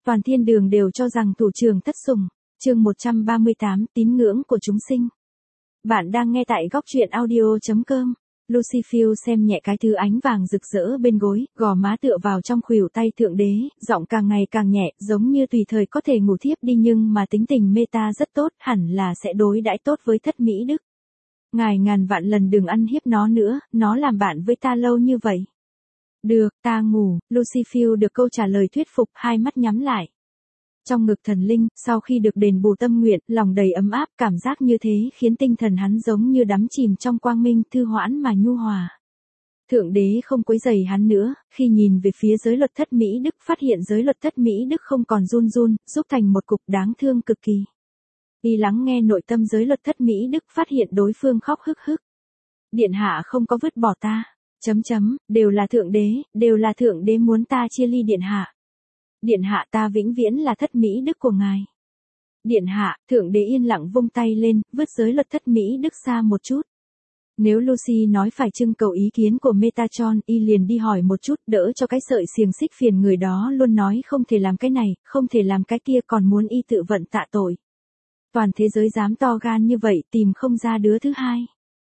Toàn thiên đường đều cho rằng thủ trưởng thất sủng. Chương 138, tín ngưỡng của chúng sinh. Bạn đang nghe tại góc truyện audio.com. Lucy Field xem nhẹ cái thứ ánh vàng rực rỡ bên gối, gò má tựa vào trong khuỷu tay thượng đế, giọng càng ngày càng nhẹ, giống như tùy thời có thể ngủ thiếp đi, nhưng mà tính tình Meta rất tốt, hẳn là sẽ đối đãi tốt với thất mỹ đức. Ngài ngàn vạn lần đừng ăn hiếp nó nữa, nó làm bạn với ta lâu như vậy. Được, ta ngủ. Lucy Field được câu trả lời thuyết phục, hai mắt nhắm lại. Trong ngực thần linh, sau khi được đền bù tâm nguyện, lòng đầy ấm áp, cảm giác như thế khiến tinh thần hắn giống như đắm chìm trong quang minh, thư hoãn mà nhu hòa. Thượng đế không quấy rầy hắn nữa, khi nhìn về phía giới luật thất mỹ đức, phát hiện giới luật thất mỹ đức không còn run run, xúc thành một cục đáng thương cực kỳ. Y lắng nghe nội tâm giới luật thất mỹ đức, phát hiện đối phương khóc hức hức. Điện hạ không có vứt bỏ ta. Đều là thượng đế muốn ta chia ly điện hạ. Điện hạ, ta vĩnh viễn là thất mỹ đức của ngài. Điện hạ, thượng đế yên lặng vung tay lên, vứt giới luật thất mỹ đức xa một chút. Nếu Lucy nói phải trưng cầu ý kiến của Metatron, y liền đi hỏi một chút, đỡ cho cái sợi xiềng xích phiền người đó luôn nói không thể làm cái này, không thể làm cái kia, còn muốn y tự vận tạ tội. Toàn thế giới dám to gan như vậy, tìm không ra đứa thứ hai.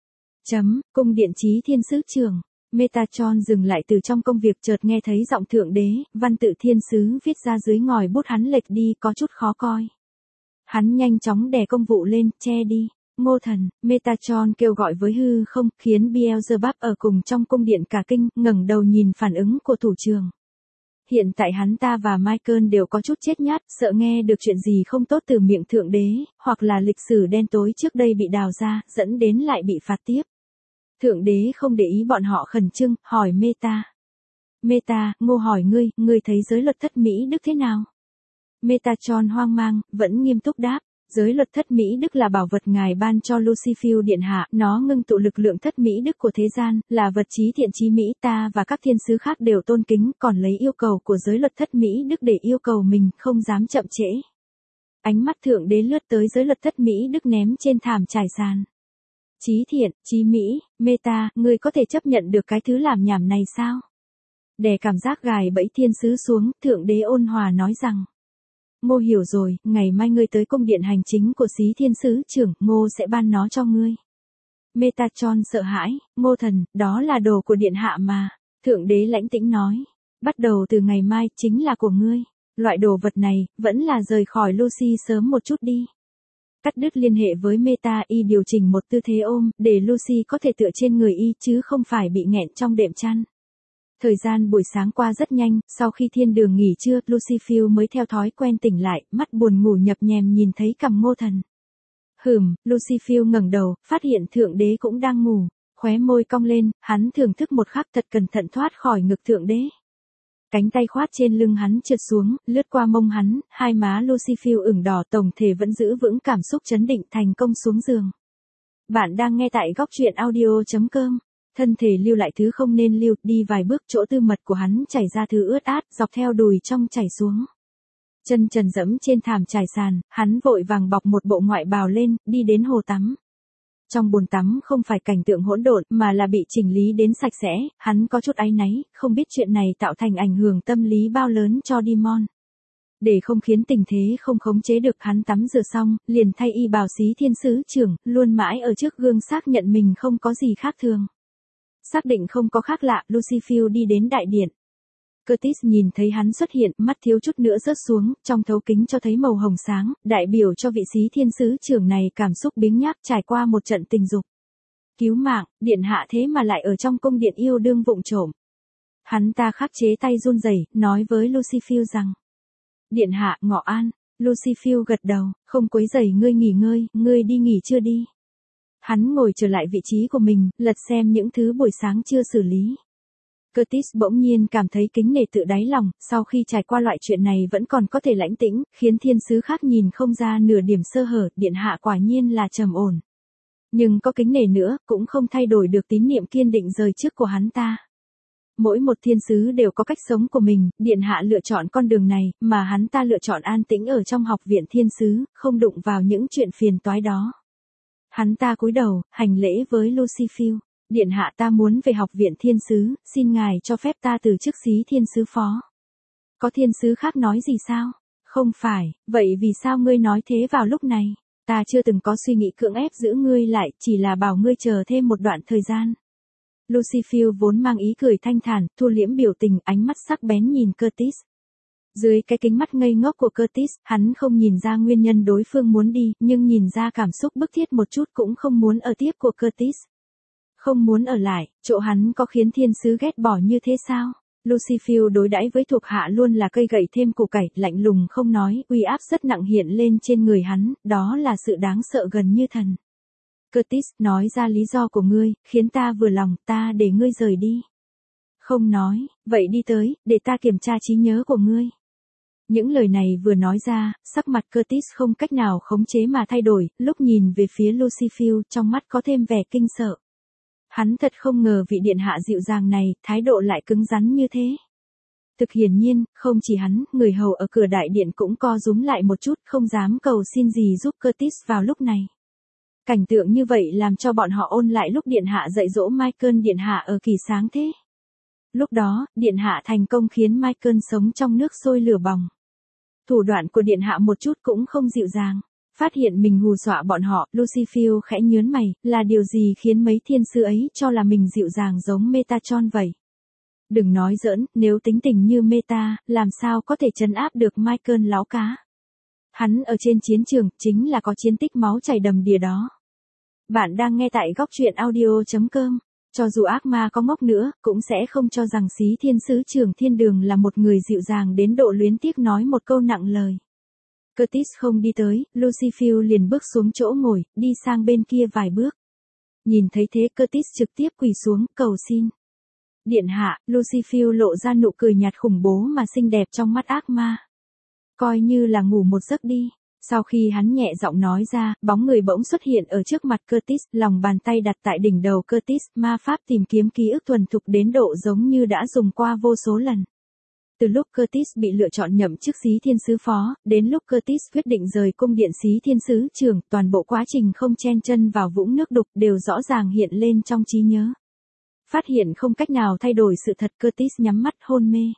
Cung điện Chí Thiên Sứ Trưởng. Metatron dừng lại từ trong công việc, chợt nghe thấy giọng thượng đế, văn tự thiên sứ viết ra dưới ngòi bút hắn lệch đi, có chút khó coi. Hắn nhanh chóng đè công vụ lên, che đi. Ngô thần, Metatron kêu gọi với hư không, khiến Beelzebub ở cùng trong cung điện cả kinh, ngẩng đầu nhìn phản ứng của thủ trưởng. Hiện tại hắn ta và Michael đều có chút chết nhát, sợ nghe được chuyện gì không tốt từ miệng thượng đế, hoặc là lịch sử đen tối trước đây bị đào ra, dẫn đến lại bị phạt tiếp. Thượng đế không để ý bọn họ khẩn trương, hỏi Meta. Meta, Ngô hỏi ngươi thấy giới luật thất mỹ đức thế nào? Metatron hoang mang, vẫn nghiêm túc đáp. Giới luật thất mỹ đức là bảo vật ngài ban cho Lucy Field điện hạ, nó ngưng tụ lực lượng thất mỹ đức của thế gian, là vật trí thiện trí mỹ, ta và các thiên sứ khác đều tôn kính, còn lấy yêu cầu của giới luật thất mỹ đức để yêu cầu mình, không dám chậm trễ. Ánh mắt thượng đế lướt tới giới luật thất mỹ đức ném trên thảm trải sàn. Trí thiện, trí mỹ, Meta, ngươi có thể chấp nhận được cái thứ làm nhảm này sao? Đè cảm giác gài bẫy thiên sứ xuống, thượng đế ôn hòa nói rằng. Ngô hiểu rồi, ngày mai ngươi tới cung điện hành chính của Chí Thiên Sứ Trưởng, Ngô sẽ ban nó cho ngươi. Metatron sợ hãi, Ngô thần, đó là đồ của điện hạ mà. Thượng đế lãnh tĩnh nói. Bắt đầu từ ngày mai, chính là của ngươi. Loại đồ vật này, vẫn là rời khỏi Lucy sớm một chút đi. Cắt đứt liên hệ với Meta, y điều chỉnh một tư thế ôm, để Lucy có thể tựa trên người y, chứ không phải bị nghẹn trong đệm chăn. Thời gian buổi sáng qua rất nhanh, sau khi thiên đường nghỉ trưa, Lucy Field mới theo thói quen tỉnh lại, mắt buồn ngủ nhập nhèm nhìn thấy cằm Ngô thần. Lucy Field ngẩng đầu, phát hiện thượng đế cũng đang ngủ, khóe môi cong lên, hắn thưởng thức một khắc thật cẩn thận thoát khỏi ngực thượng đế. Cánh tay khoát trên lưng hắn trượt xuống, lướt qua mông hắn, hai má Lucy Field ửng đỏ, tổng thể vẫn giữ vững cảm xúc trấn định, thành công xuống giường. Bạn đang nghe tại góc truyện audio.com. Thân thể lưu lại thứ không nên lưu, đi vài bước, chỗ tư mật của hắn chảy ra thứ ướt át, dọc theo đùi trong chảy xuống. Chân trần dẫm trên thảm trải sàn, hắn vội vàng bọc một bộ ngoại bào lên, đi đến hồ tắm. Trong bồn tắm không phải cảnh tượng hỗn độn, mà là bị chỉnh lý đến sạch sẽ, hắn có chút áy náy, không biết chuyện này tạo thành ảnh hưởng tâm lý bao lớn cho Demon. Để không khiến tình thế không khống chế được, hắn tắm rửa xong, liền thay y bào Chí Thiên Sứ Trưởng, luôn mãi ở trước gương xác nhận mình không có gì khác thường. Xác định không có khác lạ, Lucy Field đi đến đại điện. Curtis nhìn thấy hắn xuất hiện, mắt thiếu chút nữa rớt xuống, trong thấu kính cho thấy màu hồng sáng, đại biểu cho vị Chí Thiên Sứ Trưởng này cảm xúc biếng nhác trải qua một trận tình dục. Cứu mạng, điện hạ thế mà lại ở trong cung điện yêu đương vụng trộm. Hắn ta khắc chế tay run rẩy, nói với Lucy Field rằng. Điện hạ, ngọ an. Lucy Field gật đầu, không quấy rầy ngươi nghỉ ngơi, ngươi đi nghỉ chưa đi. Hắn ngồi trở lại vị trí của mình, lật xem những thứ buổi sáng chưa xử lý. Curtis bỗng nhiên cảm thấy kính nể tự đáy lòng, sau khi trải qua loại chuyện này vẫn còn có thể lãnh tĩnh, khiến thiên sứ khác nhìn không ra nửa điểm sơ hở, điện hạ quả nhiên là trầm ổn. Nhưng có kính nể nữa, cũng không thay đổi được tín niệm kiên định rời trước của hắn ta. Mỗi một thiên sứ đều có cách sống của mình, điện hạ lựa chọn con đường này, mà hắn ta lựa chọn an tĩnh ở trong học viện thiên sứ, không đụng vào những chuyện phiền toái đó. Hắn ta cúi đầu, hành lễ với Lucy Field. Điện hạ, ta muốn về học viện thiên sứ, xin ngài cho phép ta từ chức Chí Thiên Sứ Phó. Có thiên sứ khác nói gì sao? Không phải, vậy vì sao ngươi nói thế vào lúc này? Ta chưa từng có suy nghĩ cưỡng ép giữ ngươi lại, chỉ là bảo ngươi chờ thêm một đoạn thời gian. Lucy Field vốn mang ý cười thanh thản, thu liễm biểu tình, ánh mắt sắc bén nhìn Curtis. Dưới cái kính mắt ngây ngốc của Curtis, hắn không nhìn ra nguyên nhân đối phương muốn đi, nhưng nhìn ra cảm xúc bức thiết một chút cũng không muốn ở tiếp của Curtis. Không muốn ở lại, chỗ hắn có khiến thiên sứ ghét bỏ như thế sao? Lucy Field đối đãi với thuộc hạ luôn là cây gậy thêm củ cải, lạnh lùng không nói, uy áp rất nặng hiện lên trên người hắn, đó là sự đáng sợ gần như thần. Curtis, nói ra lý do của ngươi, khiến ta vừa lòng, ta để ngươi rời đi. Không nói, vậy đi tới, để ta kiểm tra trí nhớ của ngươi. Những lời này vừa nói ra, sắc mặt Curtis không cách nào khống chế mà thay đổi, lúc nhìn về phía Lucy Field, trong mắt có thêm vẻ kinh sợ. Hắn thật không ngờ vị điện hạ dịu dàng này, thái độ lại cứng rắn như thế. Thực hiển nhiên, không chỉ hắn, người hầu ở cửa đại điện cũng co rúm lại một chút, không dám cầu xin gì giúp Curtis vào lúc này. Cảnh tượng như vậy làm cho bọn họ ôn lại lúc điện hạ dạy dỗ Michael điện hạ ở kỳ sáng thế. Lúc đó, điện hạ thành công khiến Michael sống trong nước sôi lửa bỏng. Thủ đoạn của điện hạ một chút cũng không dịu dàng. Phát hiện mình hù dọa bọn họ, Lucy Field khẽ nhớn mày, là điều gì khiến mấy thiên sứ ấy cho là mình dịu dàng giống Metatron vậy? Đừng nói giỡn, nếu tính tình như Meta, làm sao có thể trấn áp được Michael láo cá? Hắn ở trên chiến trường, chính là có chiến tích máu chảy đầm đìa đó. Bạn đang nghe tại góc truyện audio.com. Cho dù ác ma có ngốc nữa, cũng sẽ không cho rằng Xí Thiên Sứ Trưởng Thiên Đường là một người dịu dàng đến độ luyến tiếc nói một câu nặng lời. Curtis không đi tới, Lucy Field liền bước xuống chỗ ngồi, đi sang bên kia vài bước. Nhìn thấy thế Curtis trực tiếp quỳ xuống, cầu xin. Điện hạ, Lucy Field lộ ra nụ cười nhạt khủng bố mà xinh đẹp trong mắt ác ma. Coi như là ngủ một giấc đi. Sau khi hắn nhẹ giọng nói ra, bóng người bỗng xuất hiện ở trước mặt Curtis, lòng bàn tay đặt tại đỉnh đầu Curtis, ma pháp tìm kiếm ký ức thuần thục đến độ giống như đã dùng qua vô số lần. Từ lúc Curtis bị lựa chọn nhậm chức Xí Thiên Sứ Phó, đến lúc Curtis quyết định rời cung điện Xí Thiên Sứ Trưởng, toàn bộ quá trình không chen chân vào vũng nước đục đều rõ ràng hiện lên trong trí nhớ. Phát hiện không cách nào thay đổi sự thật, Curtis nhắm mắt hôn mê.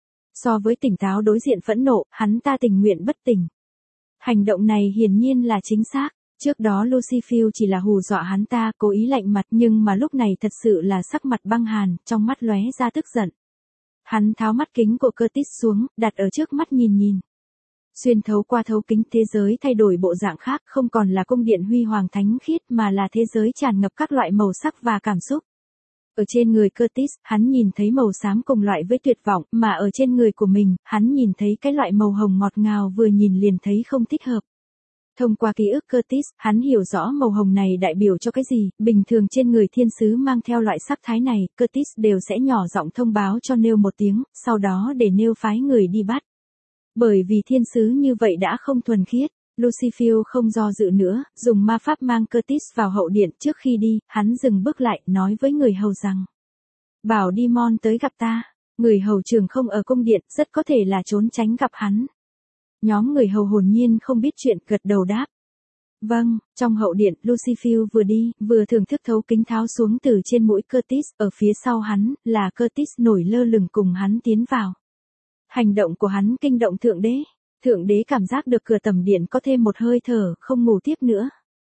So với tỉnh táo đối diện phẫn nộ, hắn ta tình nguyện bất tỉnh. Hành động này hiển nhiên là chính xác. Trước đó Lucy Field chỉ là hù dọa hắn ta, cố ý lạnh mặt, nhưng mà lúc này thật sự là sắc mặt băng hàn, trong mắt lóe ra tức giận. Hắn tháo mắt kính của Curtis xuống, đặt ở trước mắt nhìn. Xuyên thấu qua thấu kính, thế giới thay đổi bộ dạng khác, không còn là cung điện huy hoàng thánh khiết mà là thế giới tràn ngập các loại màu sắc và cảm xúc. Ở trên người Curtis, hắn nhìn thấy màu xám cùng loại với tuyệt vọng, mà ở trên người của mình, hắn nhìn thấy cái loại màu hồng ngọt ngào vừa nhìn liền thấy không thích hợp. Thông qua ký ức Curtis, hắn hiểu rõ màu hồng này đại biểu cho cái gì, bình thường trên người thiên sứ mang theo loại sắc thái này, Curtis đều sẽ nhỏ giọng thông báo cho Nêu một tiếng, sau đó để Nêu phái người đi bắt. Bởi vì thiên sứ như vậy đã không thuần khiết. Lucy Field không do dự nữa, dùng ma pháp mang Curtis vào hậu điện. Trước khi đi, hắn dừng bước lại, nói với người hầu rằng: bảo Demon tới gặp ta. Người hầu trưởng không ở cung điện, rất có thể là trốn tránh gặp hắn. Nhóm người hầu hồn nhiên không biết chuyện, gật đầu đáp. Vâng. Trong hậu điện, Lucy Field vừa đi, vừa thưởng thức thấu kính tháo xuống từ trên mũi Curtis, ở phía sau hắn, là Curtis nổi lơ lửng cùng hắn tiến vào. Hành động của hắn kinh động Thượng Đế. Thượng Đế cảm giác được cửa tầm điện có thêm một hơi thở, không ngủ tiếp nữa.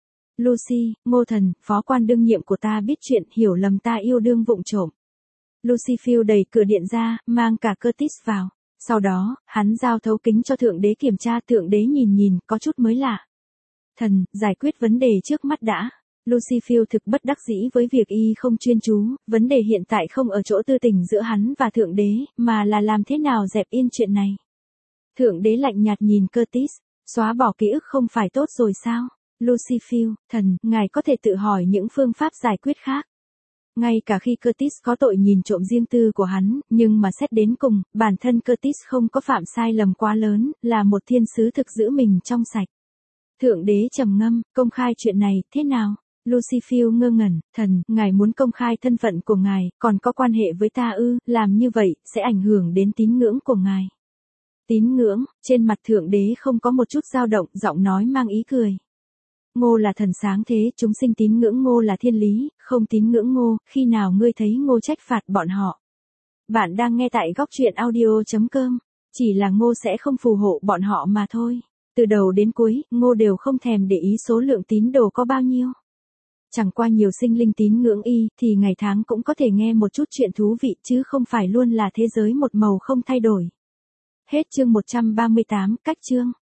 Lucy, Ngô Thần, phó quan đương nhiệm của ta biết chuyện, hiểu lầm ta yêu đương vụng trộm. Lucy Field đẩy cửa điện ra, mang cả Curtis vào. Sau đó, hắn giao thấu kính cho Thượng Đế kiểm tra. Thượng Đế nhìn, có chút mới lạ. Thần, giải quyết vấn đề trước mắt đã. Lucy Field thực bất đắc dĩ với việc y không chuyên chú, vấn đề hiện tại không ở chỗ tư tình giữa hắn và Thượng Đế, mà là làm thế nào dẹp yên chuyện này. Thượng Đế lạnh nhạt nhìn Curtis, xóa bỏ ký ức không phải tốt rồi sao? Lucy Field, thần, ngài có thể tự hỏi những phương pháp giải quyết khác. Ngay cả khi Curtis có tội nhìn trộm riêng tư của hắn, nhưng mà xét đến cùng, bản thân Curtis không có phạm sai lầm quá lớn, là một thiên sứ thực giữ mình trong sạch. Thượng Đế trầm ngâm, công khai chuyện này, thế nào? Lucy Field ngơ ngẩn, thần, ngài muốn công khai thân phận của ngài, còn có quan hệ với ta ư, làm như vậy, sẽ ảnh hưởng đến tín ngưỡng của ngài. Tín ngưỡng, trên mặt Thượng Đế không có một chút dao động, giọng nói mang ý cười. Ngô là thần sáng thế, chúng sinh tín ngưỡng Ngô là thiên lý, không tín ngưỡng Ngô, khi nào ngươi thấy Ngô trách phạt bọn họ. Bạn đang nghe tại góc truyện audio.com. Chỉ là Ngô sẽ không phù hộ bọn họ mà thôi. Từ đầu đến cuối, Ngô đều không thèm để ý số lượng tín đồ có bao nhiêu. Chẳng qua nhiều sinh linh tín ngưỡng y, thì ngày tháng cũng có thể nghe một chút chuyện thú vị chứ không phải luôn là thế giới một màu không thay đổi. Hết chương 138, cách chương.